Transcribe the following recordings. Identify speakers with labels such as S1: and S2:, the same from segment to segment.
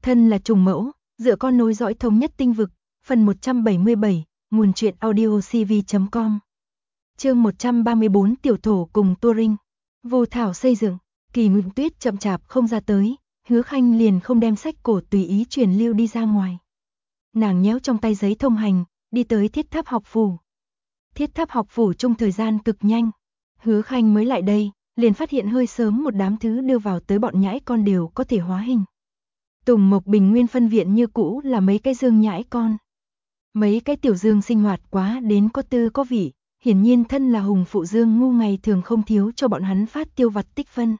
S1: Thân là trùng mẫu, dựa con nối dõi thống nhất tinh vực, phần 177, nguồn truyện audio cv.com. Chương 134 tiểu thổ cùng Turing. Vô thảo xây dựng, Kỳ Nguyệt Tuyết chậm chạp không ra tới, Hứa Khanh liền không đem sách cổ tùy ý truyền lưu đi ra ngoài. Nàng nhéo trong tay giấy thông hành, đi tới thiết tháp học phủ. Thiết tháp học phủ trong thời gian cực nhanh. Hứa Khanh mới lại đây, liền phát hiện hơi sớm một đám thứ đưa vào tới bọn nhãi con đều có thể hóa hình. Tùng Mộc Bình Nguyên phân viện như cũ là mấy cái dương nhãi con. Mấy cái tiểu dương sinh hoạt quá đến có tư có vị, hiển nhiên thân là hùng phụ dương ngu ngày thường không thiếu cho bọn hắn phát tiêu vặt tích phân.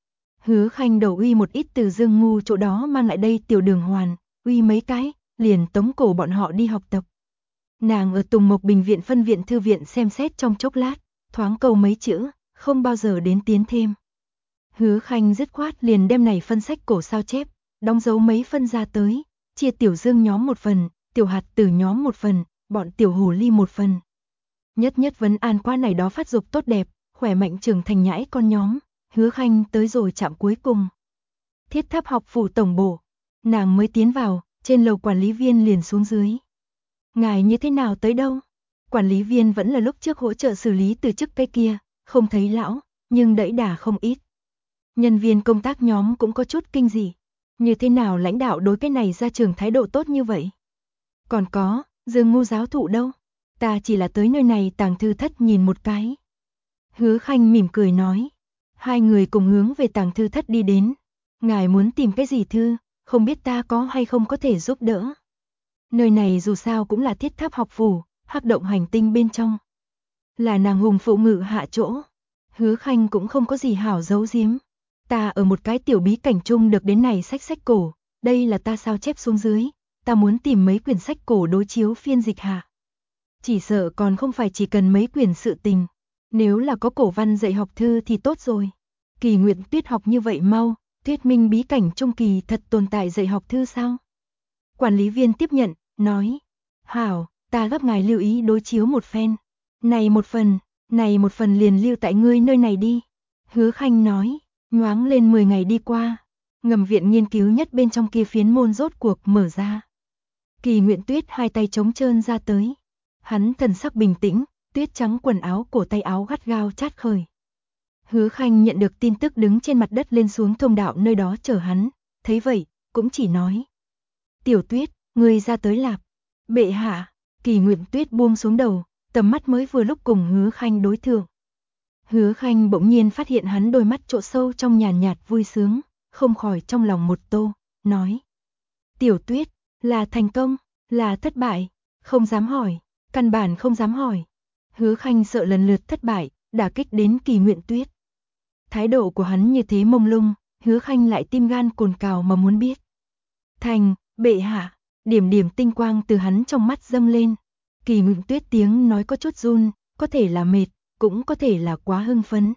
S1: Hứa Khanh đầu uy một ít từ dương ngu chỗ đó mang lại đây tiểu đường hoàn, uy mấy cái, liền tống cổ bọn họ đi học tập. Nàng ở Tùng Mộc Bình viện phân viện thư viện xem xét trong chốc lát, thoáng câu mấy chữ, không bao giờ đến tiến thêm. Hứa Khanh dứt khoát liền đem này phân sách cổ sao chép, đóng dấu mấy phân ra tới, chia tiểu dương nhóm một phần, tiểu hạt tử nhóm một phần, bọn tiểu hồ ly một phần. Nhất vấn an qua này đó phát dục tốt đẹp, khỏe mạnh trưởng thành nhãi con nhóm, Hứa Khanh tới rồi chạm cuối cùng. Thiết tháp học phủ tổng bộ, nàng mới tiến vào, trên lầu quản lý viên liền xuống dưới. Ngài như thế nào tới đâu? Quản lý viên vẫn là lúc trước hỗ trợ xử lý từ chức cái kia, không thấy lão, nhưng đẫy đà không ít. Nhân viên công tác nhóm cũng có chút kinh dị. Như thế nào lãnh đạo đối cái này ra trường thái độ tốt như vậy? Còn có, Dương Ngu giáo thụ đâu? Ta chỉ là tới nơi này tàng thư thất nhìn một cái. Hứa Khanh mỉm cười nói. Hai người cùng hướng về tàng thư thất đi đến. Ngài muốn tìm cái gì thư, không biết ta có hay không có thể giúp đỡ. Nơi này dù sao cũng là thiết tháp học phủ, hắc động hành tinh bên trong. Là nàng hùng phụ ngự hạ chỗ. Hứa Khanh cũng không có gì hảo giấu giếm. Ta ở một cái tiểu bí cảnh chung được đến này sách cổ, đây là ta sao chép xuống dưới, ta muốn tìm mấy quyển sách cổ đối chiếu phiên dịch hạ. Chỉ sợ còn không phải chỉ cần mấy quyển sự tình, nếu là có cổ văn dạy học thư thì tốt rồi. Kỳ Nguyệt Tuyết học như vậy mau, thuyết minh bí cảnh trung kỳ thật tồn tại dạy học thư sao? Quản lý viên tiếp nhận, nói, hảo, ta gấp ngài lưu ý đối chiếu một phen. Này một phần liền lưu tại ngươi nơi này đi. Hứa Khanh nói. Nhoáng lên 10 ngày đi qua, ngầm viện nghiên cứu nhất bên trong kia phiến môn rốt cuộc mở ra. Kỳ Nguyệt Tuyết hai tay trống trơn ra tới. Hắn thần sắc bình tĩnh, tuyết trắng quần áo cổ tay áo gắt gao chát khởi. Hứa Khanh nhận được tin tức đứng trên mặt đất lên xuống thông đạo nơi đó chờ hắn, thấy vậy, cũng chỉ nói. Tiểu Tuyết, ngươi ra tới lạp. Bệ hạ, Kỳ Nguyệt Tuyết buông xuống đầu, tầm mắt mới vừa lúc cùng Hứa Khanh đối thượng. Hứa Khanh bỗng nhiên phát hiện hắn đôi mắt chỗ sâu trong nhàn nhạt vui sướng, không khỏi trong lòng một tô, nói. Tiểu Tuyết, là thành công, là thất bại, không dám hỏi, căn bản không dám hỏi. Hứa Khanh sợ lần lượt thất bại, đả kích đến Kỳ Nguyệt Tuyết. Thái độ của hắn như thế mông lung, Hứa Khanh lại tim gan cồn cào mà muốn biết. Thành, bệ hạ, điểm tinh quang từ hắn trong mắt dâng lên. Kỳ Nguyệt Tuyết tiếng nói có chút run, có thể là mệt, cũng có thể là quá hưng phấn.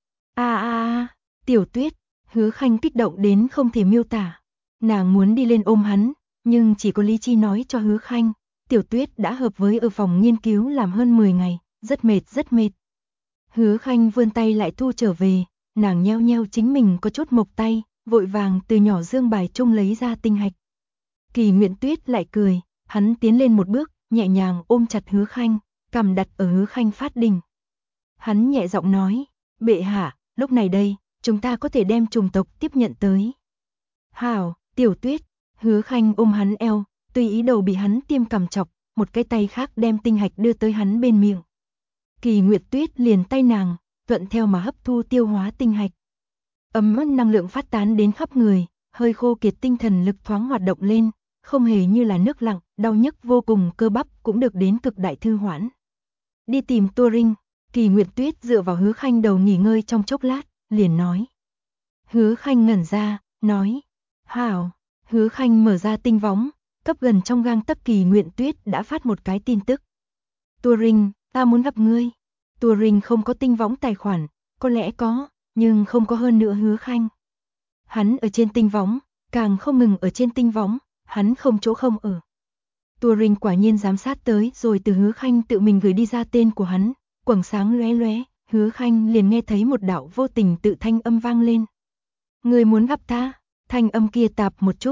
S1: Tiểu Tuyết, Hứa Khanh kích động đến không thể miêu tả. Nàng muốn đi lên ôm hắn, nhưng chỉ có lý trí nói cho Hứa Khanh, Tiểu Tuyết đã hợp với ở phòng nghiên cứu làm hơn 10 ngày, rất mệt. Hứa Khanh vươn tay lại thu trở về, nàng nheo nheo chính mình có chút mộc tay, vội vàng từ nhỏ dương bài chung lấy ra tinh hạch. Kỳ Nguyệt Tuyết lại cười, hắn tiến lên một bước, nhẹ nhàng ôm chặt Hứa Khanh, cằm đặt ở Hứa Khanh phát đỉnh. Hắn nhẹ giọng nói, bệ hạ, lúc này đây, chúng ta có thể đem chủng tộc tiếp nhận tới. Hảo, Tiểu Tuyết, Hứa Khanh ôm hắn eo, tùy ý đầu bị hắn tiêm cằm chọc, một cái tay khác đem tinh hạch đưa tới hắn bên miệng. Kỳ Nguyệt Tuyết liền tay nàng, thuận theo mà hấp thu tiêu hóa tinh hạch. Ấm áp năng lượng phát tán đến khắp người, hơi khô kiệt tinh thần lực thoáng hoạt động lên, không hề như là nước lặng, đau nhức vô cùng cơ bắp cũng được đến cực đại thư hoãn. Đi tìm Turing. Kỳ Nguyệt Tuyết dựa vào Hứa Khanh đầu nghỉ ngơi trong chốc lát, liền nói. Hứa Khanh ngẩn ra, nói. Hảo, Hứa Khanh mở ra tinh võng, cấp gần trong gang tấc Kỳ Nguyệt Tuyết đã phát một cái tin tức. Turing, ta muốn gặp ngươi. Turing không có tinh võng tài khoản, có lẽ có, nhưng không có hơn nữa Hứa Khanh. Hắn ở trên tinh võng, càng không ngừng ở trên tinh võng, hắn không chỗ không ở. Turing quả nhiên giám sát tới rồi từ Hứa Khanh tự mình gửi đi ra tên của hắn. Quầng sáng lóe lóe, Hứa Khanh liền nghe thấy một đạo vô tình tự thanh âm vang lên. Người muốn gặp ta? Thanh âm kia tạp một chút,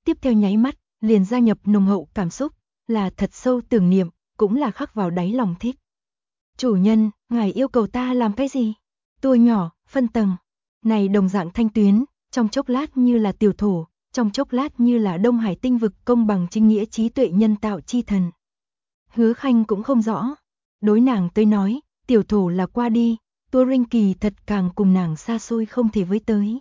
S1: tiếp theo nháy mắt, liền gia nhập nồng hậu cảm xúc, là thật sâu tưởng niệm, cũng là khắc vào đáy lòng thích. Chủ nhân, ngài yêu cầu ta làm cái gì? Tua nhỏ, phân tầng. Này đồng dạng thanh tuyến, trong chốc lát như là tiểu thổ, trong chốc lát như là Đông Hải tinh vực công bằng chính nghĩa trí tuệ nhân tạo chi thần. Hứa Khanh cũng không rõ. Đối nàng tới nói, tiểu thổ là qua đi, Turing kỳ thật càng cùng nàng xa xôi không thể với tới.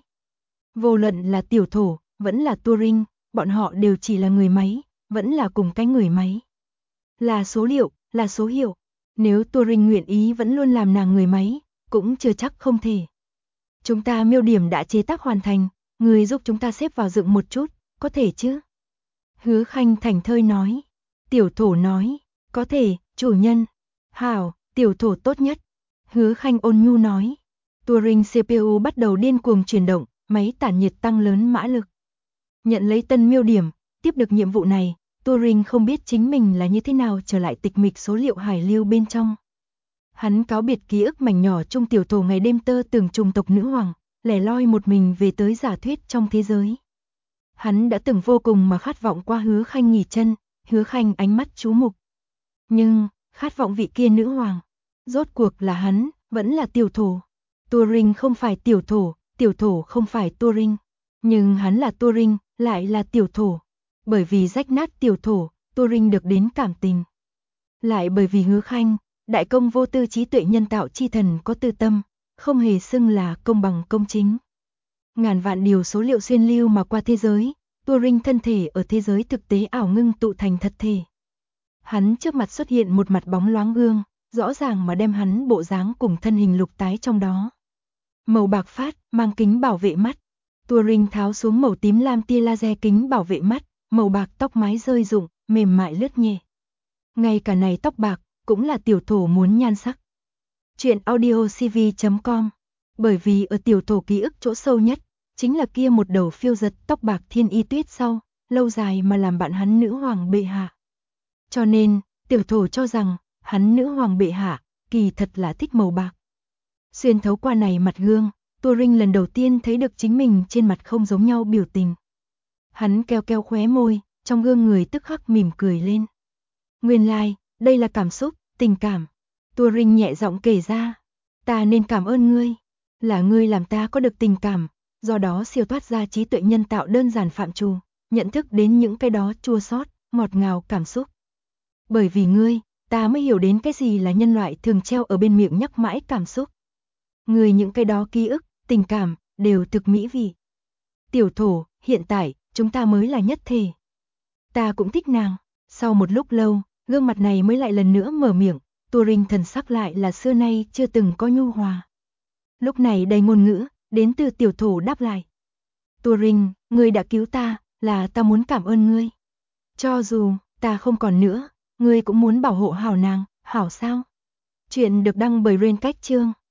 S1: Vô luận là tiểu thổ, vẫn là Turing, bọn họ đều chỉ là người máy, vẫn là cùng cái người máy. Là số liệu, là số hiệu. Nếu Turing nguyện ý vẫn luôn làm nàng người máy, cũng chưa chắc không thể. Chúng ta miêu điểm đã chế tác hoàn thành, người giúp chúng ta xếp vào dựng một chút, có thể chứ? Hứa Khanh thảnh thơi nói. Tiểu thổ nói, có thể, chủ nhân. Hảo, tiểu thổ tốt nhất. Hứa Khanh ôn nhu nói. Turing CPU bắt đầu điên cuồng chuyển động, máy tản nhiệt tăng lớn mã lực. Nhận lấy tân miêu điểm, tiếp được nhiệm vụ này, Turing không biết chính mình là như thế nào trở lại tịch mịch số liệu hải lưu bên trong. Hắn cáo biệt ký ức mảnh nhỏ chung tiểu thổ ngày đêm tơ tưởng trùng tộc nữ hoàng, lẻ loi một mình về tới giả thuyết trong thế giới. Hắn đã từng vô cùng mà khát vọng qua Hứa Khanh nghỉ chân, Hứa Khanh ánh mắt chú mục. Nhưng, khát vọng vị kia nữ hoàng, rốt cuộc là hắn, vẫn là tiểu thổ. Turing không phải tiểu thổ không phải Turing, nhưng hắn là Turing, lại là tiểu thổ. Bởi vì rách nát tiểu thổ, Turing được đến cảm tình. Lại bởi vì Hứa Khanh, đại công vô tư trí tuệ nhân tạo chi thần có tư tâm, không hề xưng là công bằng công chính. Ngàn vạn điều số liệu xuyên lưu mà qua thế giới, Turing thân thể ở thế giới thực tế ảo ngưng tụ thành thật thể. Hắn trước mặt xuất hiện một mặt bóng loáng gương, rõ ràng mà đem hắn bộ dáng cùng thân hình lục tái trong đó. Màu bạc phát, mang kính bảo vệ mắt. Turing tháo xuống màu tím lam tia laser kính bảo vệ mắt, màu bạc tóc mái rơi rụng, mềm mại lướt nhẹ. Ngay cả này tóc bạc, cũng là tiểu thổ muốn nhan sắc. Chuyện audiocv.com. Bởi vì ở tiểu thổ ký ức chỗ sâu nhất, chính là kia một đầu phiêu giật tóc bạc thiên y tuyết sau, lâu dài mà làm bạn hắn nữ hoàng bệ hạ. Cho nên, tiểu thổ cho rằng, hắn nữ hoàng bệ hạ, kỳ thật là thích màu bạc. Xuyên thấu qua này mặt gương, Turing lần đầu tiên thấy được chính mình trên mặt không giống nhau biểu tình. Hắn keo keo khóe môi, trong gương người tức khắc mỉm cười lên. Nguyên lai, đây là cảm xúc, tình cảm. Turing nhẹ giọng kể ra, ta nên cảm ơn ngươi. Là ngươi làm ta có được tình cảm, do đó siêu thoát ra trí tuệ nhân tạo đơn giản phạm trù, nhận thức đến những cái đó chua xót, ngọt ngào cảm xúc. Bởi vì ngươi, ta mới hiểu đến cái gì là nhân loại thường treo ở bên miệng nhắc mãi cảm xúc. Ngươi những cái đó ký ức, tình cảm, đều thực mỹ vị. Tiểu thổ, hiện tại, chúng ta mới là nhất thể. Ta cũng thích nàng. Sau một lúc lâu, gương mặt này mới lại lần nữa mở miệng, Turing thần sắc lại là xưa nay chưa từng có nhu hòa. Lúc này đầy ngôn ngữ, đến từ tiểu thổ đáp lại. Turing, ngươi đã cứu ta, là ta muốn cảm ơn ngươi. Cho dù, ta không còn nữa, ngươi cũng muốn bảo hộ hảo nàng, hảo sao? Chuyện được đăng bởi Rain Cách Chương.